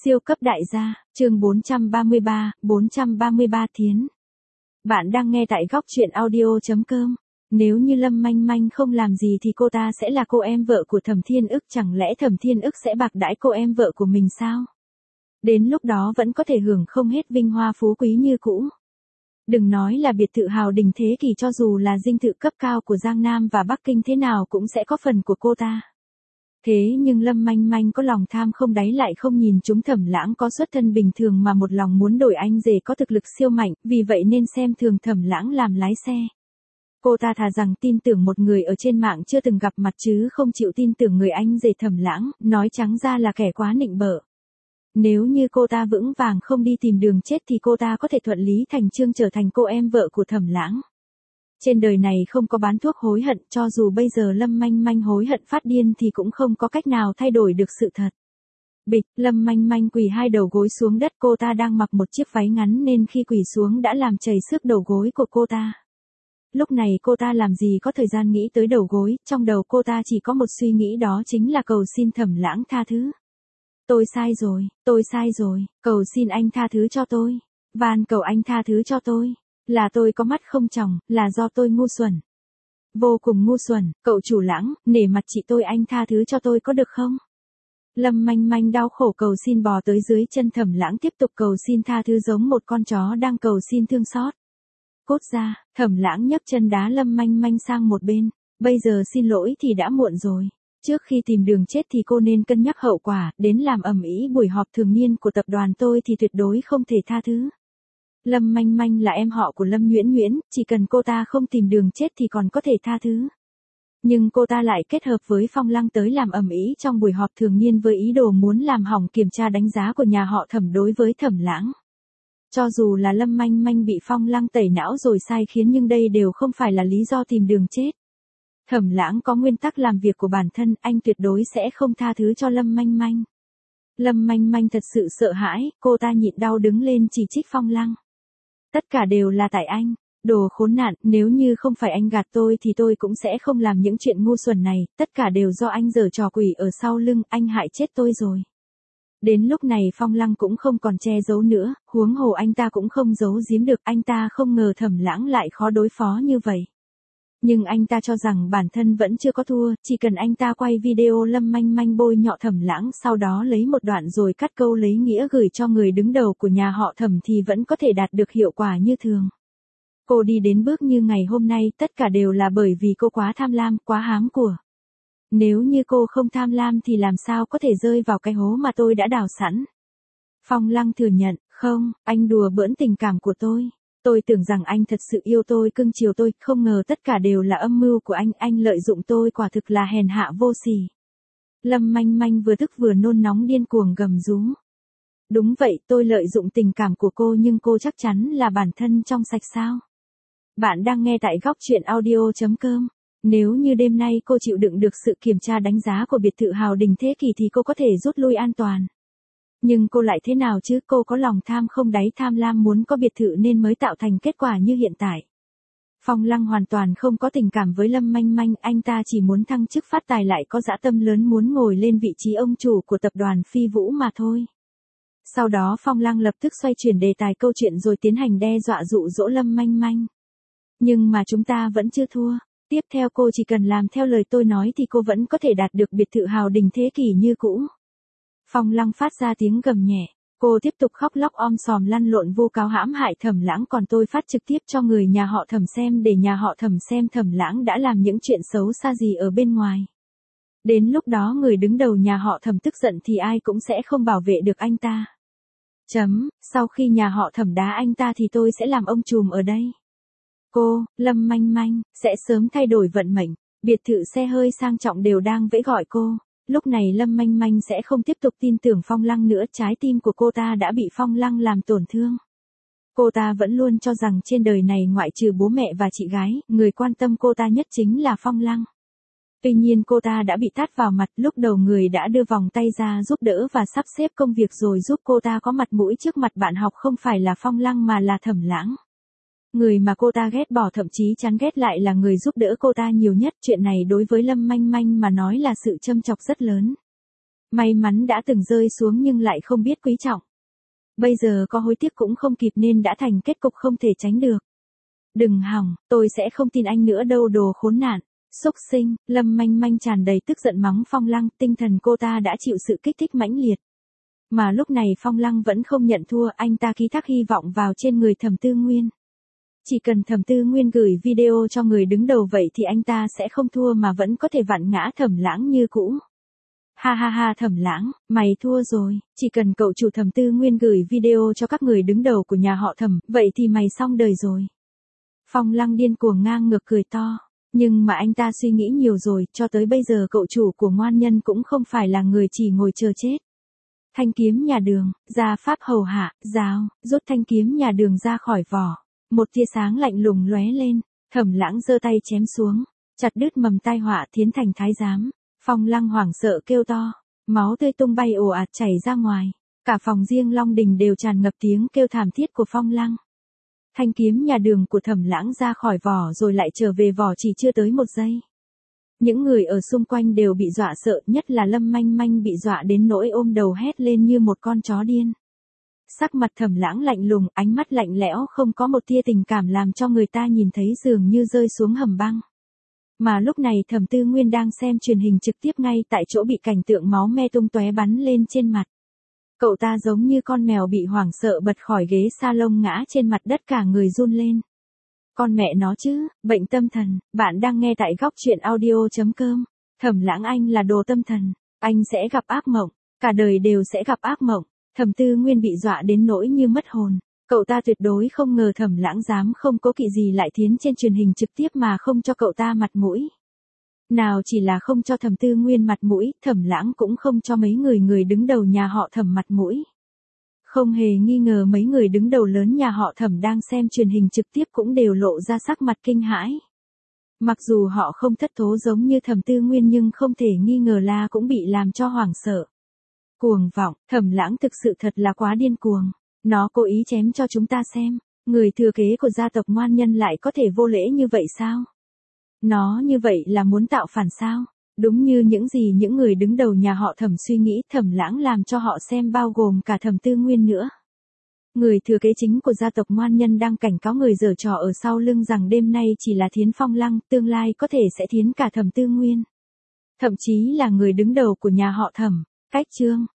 Siêu cấp đại gia, chương 433 Thiến. Bạn đang nghe tại góc truyện audio.com. Nếu như Lâm Manh Manh không làm gì thì cô ta sẽ là cô em vợ của Thẩm Thiên Ức, chẳng lẽ Thẩm Thiên Ức sẽ bạc đãi cô em vợ của mình sao? Đến lúc đó vẫn có thể hưởng không hết vinh hoa phú quý như cũ. Đừng nói là biệt thự hào đình thế kỷ, cho dù là dinh thự cấp cao của Giang Nam và Bắc Kinh thế nào cũng sẽ có phần của cô ta. Thế nhưng Lâm Manh Manh có lòng tham không đáy, lại không nhìn chúng Thẩm Lãng có xuất thân bình thường mà một lòng muốn đổi anh rể có thực lực siêu mạnh, vì vậy nên xem thường Thẩm Lãng làm lái xe. Cô ta thà rằng tin tưởng một người ở trên mạng chưa từng gặp mặt chứ không chịu tin tưởng người anh rể Thẩm Lãng, nói trắng ra là kẻ quá nịnh bợ. Nếu như cô ta vững vàng không đi tìm đường chết thì cô ta có thể thuận lý thành chương trở thành cô em vợ của Thẩm Lãng. Trên đời này không có bán thuốc hối hận, cho dù bây giờ Lâm Manh Manh hối hận phát điên thì cũng không có cách nào thay đổi được sự thật. Bịch, Lâm Manh Manh quỳ hai đầu gối xuống đất, cô ta đang mặc một chiếc váy ngắn nên khi quỳ xuống đã làm chảy xước đầu gối của cô ta. Lúc này cô ta làm gì có thời gian nghĩ tới đầu gối, trong đầu cô ta chỉ có một suy nghĩ, đó chính là cầu xin Thẩm Lãng tha thứ. Tôi sai rồi, cầu xin anh tha thứ cho tôi. Van cầu anh tha thứ cho tôi. Là tôi có mắt không tròng, là do tôi ngu xuẩn. Vô cùng ngu xuẩn, cậu chủ Lãng, nể mặt chị tôi, anh tha thứ cho tôi có được không? Lâm Manh Manh đau khổ cầu xin, bò tới dưới chân Thẩm Lãng tiếp tục cầu xin tha thứ giống một con chó đang cầu xin thương xót. Cốt ra, Thẩm Lãng nhấc chân đá Lâm Manh Manh sang một bên. Bây giờ xin lỗi thì đã muộn rồi. Trước khi tìm đường chết thì cô nên cân nhắc hậu quả, đến làm ầm ĩ buổi họp thường niên của tập đoàn tôi thì tuyệt đối không thể tha thứ. Lâm Manh Manh là em họ của Lâm Nhuyễn Nhuyễn, chỉ cần cô ta không tìm đường chết thì còn có thể tha thứ. Nhưng cô ta lại kết hợp với Phong Lăng tới làm ầm ĩ trong buổi họp thường niên với ý đồ muốn làm hỏng kiểm tra đánh giá của nhà họ Thẩm đối với Thẩm Lãng. Cho dù là Lâm Manh Manh bị Phong Lăng tẩy não rồi sai khiến, nhưng đây đều không phải là lý do tìm đường chết. Thẩm Lãng có nguyên tắc làm việc của bản thân, anh tuyệt đối sẽ không tha thứ cho Lâm Manh Manh. Lâm Manh Manh thật sự sợ hãi, cô ta nhịn đau đứng lên chỉ trích Phong Lăng. Tất cả đều là tại anh, đồ khốn nạn, nếu như không phải anh gạt tôi thì tôi cũng sẽ không làm những chuyện ngu xuẩn này, tất cả đều do anh giở trò quỷ ở sau lưng, anh hại chết tôi rồi. Đến lúc này Phong Lăng cũng không còn che giấu nữa, huống hồ anh ta cũng không giấu giếm được, anh ta không ngờ Thẩm Lãng lại khó đối phó như vậy. Nhưng anh ta cho rằng bản thân vẫn chưa có thua, chỉ cần anh ta quay video Lâm Manh Manh bôi nhọ Thẩm Lãng, sau đó lấy một đoạn rồi cắt câu lấy nghĩa gửi cho người đứng đầu của nhà họ Thẩm thì vẫn có thể đạt được hiệu quả như thường. Cô đi đến bước như ngày hôm nay, tất cả đều là bởi vì cô quá tham lam, quá hám của. Nếu như cô không tham lam thì làm sao có thể rơi vào cái hố mà tôi đã đào sẵn. Phong Lăng thừa nhận, không, anh đùa bỡn tình cảm của tôi. Tôi tưởng rằng anh thật sự yêu tôi, cưng chiều tôi, không ngờ tất cả đều là âm mưu của anh lợi dụng tôi, quả thực là hèn hạ vô sỉ. Lâm Manh Manh vừa tức vừa nôn nóng điên cuồng gầm rú. Đúng vậy, tôi lợi dụng tình cảm của cô, nhưng cô chắc chắn là bản thân trong sạch sao? Bạn đang nghe tại góc truyện audio.com. Nếu như đêm nay cô chịu đựng được sự kiểm tra đánh giá của biệt thự hào đình thế kỷ thì cô có thể rút lui an toàn. Nhưng cô lại thế nào chứ, cô có lòng tham không đáy, tham lam muốn có biệt thự nên mới tạo thành kết quả như hiện tại. Phong Lăng hoàn toàn không có tình cảm với Lâm Manh Manh, anh ta chỉ muốn thăng chức phát tài, lại có dã tâm lớn muốn ngồi lên vị trí ông chủ của tập đoàn Phi Vũ mà thôi. Sau đó Phong Lăng lập tức xoay chuyển đề tài câu chuyện rồi tiến hành đe dọa dụ dỗ Lâm Manh Manh. Nhưng mà chúng ta vẫn chưa thua. Tiếp theo cô chỉ cần làm theo lời tôi nói thì cô vẫn có thể đạt được biệt thự hào đình thế kỷ như cũ. Phong Lăng phát ra tiếng gầm nhẹ. Cô tiếp tục khóc lóc om sòm lăn lộn vu cáo hãm hại Thẩm Lãng, còn tôi phát trực tiếp cho người nhà họ Thẩm xem để nhà họ Thẩm xem Thẩm Lãng đã làm những chuyện xấu xa gì ở bên ngoài. Đến lúc đó người đứng đầu nhà họ Thẩm tức giận thì ai cũng sẽ không bảo vệ được anh ta. Sau khi nhà họ Thẩm đá anh ta thì tôi sẽ làm ông trùm ở đây. Cô, Lâm Manh Manh, sẽ sớm thay đổi vận mệnh. Biệt thự xe hơi sang trọng đều đang vẫy gọi cô. Lúc này Lâm Manh Manh sẽ không tiếp tục tin tưởng Phong Lăng nữa, trái tim của cô ta đã bị Phong Lăng làm tổn thương. Cô ta vẫn luôn cho rằng trên đời này ngoại trừ bố mẹ và chị gái, người quan tâm cô ta nhất chính là Phong Lăng. Tuy nhiên cô ta đã bị tát vào mặt, lúc đầu người đã đưa vòng tay ra giúp đỡ và sắp xếp công việc rồi giúp cô ta có mặt mũi trước mặt bạn học không phải là Phong Lăng mà là Thẩm Lãng. Người mà cô ta ghét bỏ, thậm chí chán ghét lại là người giúp đỡ cô ta nhiều nhất. Chuyện này đối với Lâm Manh Manh mà nói là sự châm chọc rất lớn. May mắn đã từng rơi xuống nhưng lại không biết quý trọng. Bây giờ có hối tiếc cũng không kịp nên đã thành kết cục không thể tránh được. Đừng hòng, tôi sẽ không tin anh nữa đâu đồ khốn nạn. Xúc sinh, Lâm Manh Manh tràn đầy tức giận mắng Phong Lăng, tinh thần cô ta đã chịu sự kích thích mãnh liệt. Mà lúc này Phong Lăng vẫn không nhận thua, anh ta ký thác hy vọng vào trên người Thẩm Tư Nguyên. Chỉ cần Thẩm Tư Nguyên gửi video cho người đứng đầu vậy thì anh ta sẽ không thua mà vẫn có thể vặn ngã Thẩm Lãng như cũ. Ha ha ha Thẩm Lãng, mày thua rồi, chỉ cần cậu chủ Thẩm Tư Nguyên gửi video cho các người đứng đầu của nhà họ Thẩm, vậy thì mày xong đời rồi. Phong Lăng điên cuồng ngang ngược cười to. Nhưng mà anh ta suy nghĩ nhiều rồi, cho tới bây giờ cậu chủ của Ngoan Nhân cũng không phải là người chỉ ngồi chờ chết. Thanh kiếm nhà Đường, ra pháp hầu hạ, rào, rút thanh kiếm nhà Đường ra khỏi vỏ. Một tia sáng lạnh lùng lóe lên, Thẩm Lãng giơ tay chém xuống, chặt đứt mầm tai họa Thiến Thành thái giám. Phong Lăng hoảng sợ kêu to, máu tươi tung bay ồ ạt chảy ra ngoài, cả phòng riêng Long Đình đều tràn ngập tiếng kêu thảm thiết của Phong Lăng. Thanh kiếm nhà Đường của Thẩm Lãng ra khỏi vỏ rồi lại trở về vỏ chỉ chưa tới 1 giây. Những người ở xung quanh đều bị dọa sợ, nhất là Lâm Manh Manh bị dọa đến nỗi ôm đầu hét lên như một con chó điên. Sắc mặt Thẩm Lãng lạnh lùng, ánh mắt lạnh lẽo không có một tia tình cảm làm cho người ta nhìn thấy dường như rơi xuống hầm băng. Mà lúc này Thẩm Tư Nguyên đang xem truyền hình trực tiếp ngay tại chỗ bị cảnh tượng máu me tung tóe bắn lên trên mặt. Cậu ta giống như con mèo bị hoảng sợ bật khỏi ghế salon ngã trên mặt đất cả người run lên. Con mẹ nó chứ, bệnh tâm thần, bạn đang nghe tại góc truyện audio.com. Thẩm Lãng anh là đồ tâm thần, anh sẽ gặp ác mộng, cả đời đều sẽ gặp ác mộng. Thẩm Tư Nguyên bị dọa đến nỗi như mất hồn. Cậu ta tuyệt đối không ngờ Thẩm Lãng dám không cố kỵ gì lại thiến trên truyền hình trực tiếp mà không cho cậu ta mặt mũi. Nào chỉ là không cho Thẩm Tư Nguyên mặt mũi, Thẩm Lãng cũng không cho mấy người đứng đầu nhà họ Thẩm mặt mũi. Không hề nghi ngờ mấy người đứng đầu lớn nhà họ Thẩm đang xem truyền hình trực tiếp cũng đều lộ ra sắc mặt kinh hãi. Mặc dù họ không thất thố giống như Thẩm Tư Nguyên nhưng không thể nghi ngờ là cũng bị làm cho hoảng sợ. Cuồng vọng, Thẩm Lãng thực sự thật là quá điên cuồng. Nó cố ý chém cho chúng ta xem, người thừa kế của gia tộc Ngoan Nhân lại có thể vô lễ như vậy sao? Nó như vậy là muốn tạo phản sao? Đúng như những gì những người đứng đầu nhà họ Thẩm suy nghĩ, Thẩm Lãng làm cho họ xem bao gồm cả Thẩm Tư Nguyên nữa. Người thừa kế chính của gia tộc Ngoan Nhân đang cảnh cáo người giở trò ở sau lưng rằng đêm nay chỉ là thiến Phong Lăng, tương lai có thể sẽ thiến cả Thẩm Tư Nguyên. Thậm chí là người đứng đầu của nhà họ Thẩm. Cách chương